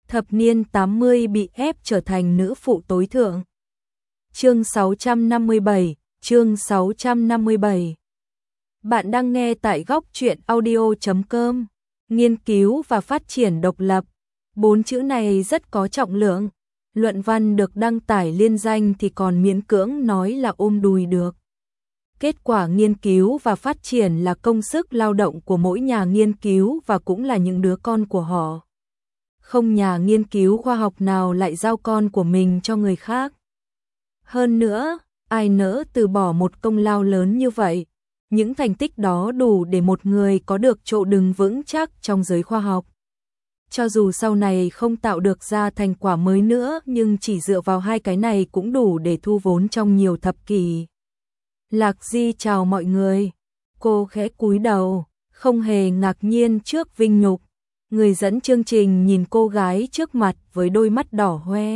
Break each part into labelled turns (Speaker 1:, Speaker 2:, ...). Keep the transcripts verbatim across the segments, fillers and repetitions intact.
Speaker 1: thập niên tám mươi bị ép trở thành nữ phụ tối thượng. Chương sáu trăm năm mươi bảy, chương sáu trăm năm mươi bảy. Bạn đang nghe tại góc truyện audio chấm com. Nghiên cứu và phát triển độc lập. Bốn chữ này rất có trọng lượng. Luận văn được đăng tải liên danh thì còn miễn cưỡng nói là ôm đùi được. Kết quả nghiên cứu và phát triển là công sức lao động của mỗi nhà nghiên cứu và cũng là những đứa con của họ. Không nhà nghiên cứu khoa học nào lại giao con của mình cho người khác. Hơn nữa, ai nỡ từ bỏ một công lao lớn như vậy. Những thành tích đó đủ để một người có được chỗ đứng vững chắc trong giới khoa học. Cho dù sau này không tạo được ra thành quả mới nữa, nhưng chỉ dựa vào hai cái này cũng đủ để thu vốn trong nhiều thập kỷ. Lạc Di chào mọi người. Cô khẽ cúi đầu, không hề ngạc nhiên trước vinh nhục. Người dẫn chương trình nhìn cô gái trước mặt với đôi mắt đỏ hoe.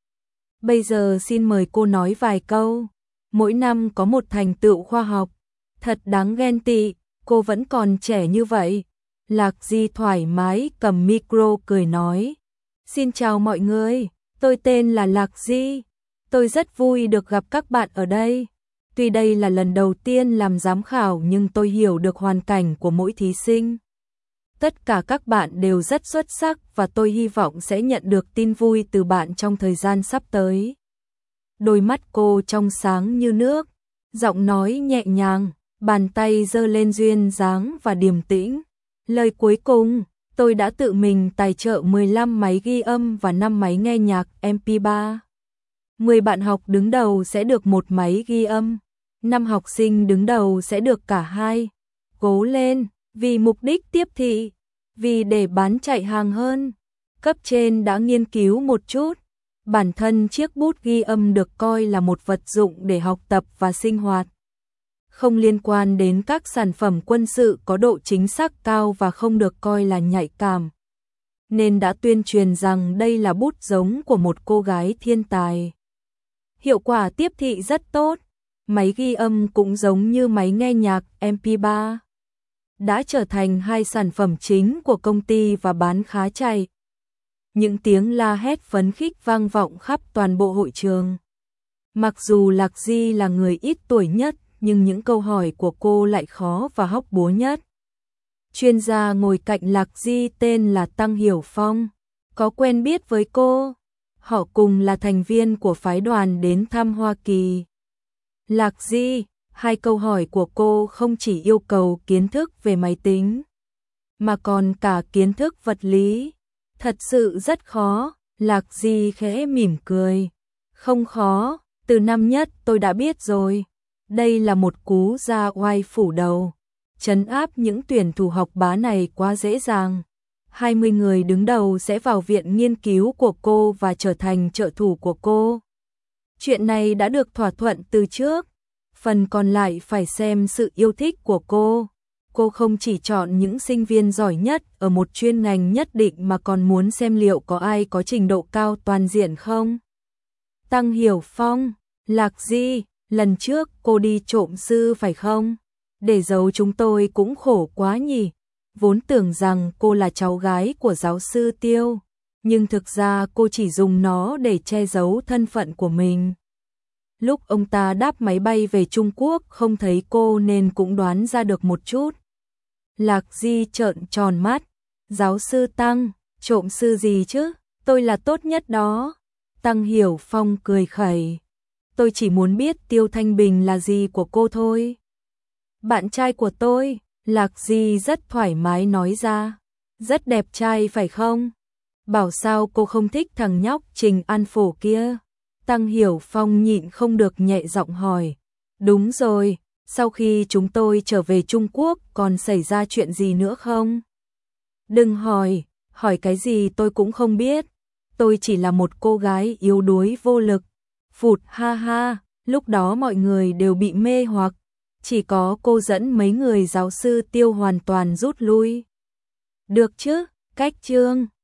Speaker 1: Bây giờ xin mời cô nói vài câu. Mỗi năm có một thành tựu khoa học. Thật đáng ghen tị, cô vẫn còn trẻ như vậy. Lạc Di thoải mái cầm micro cười nói. Xin chào mọi người, tôi tên là Lạc Di. Tôi rất vui được gặp các bạn ở đây. Tuy đây là lần đầu tiên làm giám khảo nhưng tôi hiểu được hoàn cảnh của mỗi thí sinh. Tất cả các bạn đều rất xuất sắc và tôi hy vọng sẽ nhận được tin vui từ bạn trong thời gian sắp tới. Đôi mắt cô trong sáng như nước, giọng nói nhẹ nhàng, bàn tay giơ lên duyên dáng và điềm tĩnh. Lời cuối cùng, tôi đã tự mình tài trợ mười lăm máy ghi âm và năm máy nghe nhạc em pê ba. mười bạn học đứng đầu sẽ được một máy ghi âm, năm học sinh đứng đầu sẽ được cả hai. Cố lên, vì mục đích tiếp thị, vì để bán chạy hàng hơn. Cấp trên đã nghiên cứu một chút. Bản thân chiếc bút ghi âm được coi là một vật dụng để học tập và sinh hoạt. Không liên quan đến các sản phẩm quân sự có độ chính xác cao và không được coi là nhạy cảm. Nên đã tuyên truyền rằng đây là bút giống của một cô gái thiên tài. Hiệu quả tiếp thị rất tốt. Máy ghi âm cũng giống như máy nghe nhạc em pê ba. Đã trở thành hai sản phẩm chính của công ty và bán khá chạy. Những tiếng la hét phấn khích vang vọng khắp toàn bộ hội trường. Mặc dù Lạc Di là người ít tuổi nhất, nhưng những câu hỏi của cô lại khó và hóc búa nhất. Chuyên gia ngồi cạnh Lạc Di tên là Tăng Hiểu Phong, có quen biết với cô. Họ cùng là thành viên của phái đoàn đến thăm Hoa Kỳ. Lạc Di, hai câu hỏi của cô không chỉ yêu cầu kiến thức về máy tính, mà còn cả kiến thức vật lý. Thật sự rất khó. Lạc Di khẽ mỉm cười. Không khó, từ năm nhất tôi đã biết rồi. Đây là một cú ra oai phủ đầu. Trấn áp những tuyển thủ học bá này quá dễ dàng. hai mươi người đứng đầu sẽ vào viện nghiên cứu của cô và trở thành trợ thủ của cô. Chuyện này đã được thỏa thuận từ trước. Phần còn lại phải xem sự yêu thích của cô. Cô không chỉ chọn những sinh viên giỏi nhất ở một chuyên ngành nhất định mà còn muốn xem liệu có ai có trình độ cao toàn diện không. Tăng Hiểu Phong, Lạc Di, lần trước cô đi trộm sư phải không? Để giấu chúng tôi cũng khổ quá nhỉ. Vốn tưởng rằng cô là cháu gái của giáo sư Tiêu, nhưng thực ra cô chỉ dùng nó để che giấu thân phận của mình. Lúc ông ta đáp máy bay về Trung Quốc không thấy cô nên cũng đoán ra được một chút. Lạc Di trợn tròn mắt. Giáo sư Tăng, trộm sư gì chứ? Tôi là tốt nhất đó. Tăng Hiểu Phong cười khẩy. Tôi chỉ muốn biết Tiêu Thanh Bình là gì của cô thôi. Bạn trai của tôi, Lạc Di rất thoải mái nói ra. Rất đẹp trai phải không? Bảo sao cô không thích thằng nhóc Trình An Phổ kia? Tăng Hiểu Phong nhịn không được nhẹ giọng hỏi. Đúng rồi, sau khi chúng tôi trở về Trung Quốc còn xảy ra chuyện gì nữa không? Đừng hỏi, hỏi cái gì tôi cũng không biết. Tôi chỉ là một cô gái yếu đuối vô lực. Phụt ha ha, lúc đó mọi người đều bị mê hoặc. Chỉ có cô dẫn mấy người giáo sư Tiêu hoàn toàn rút lui. Được chứ, cách chương.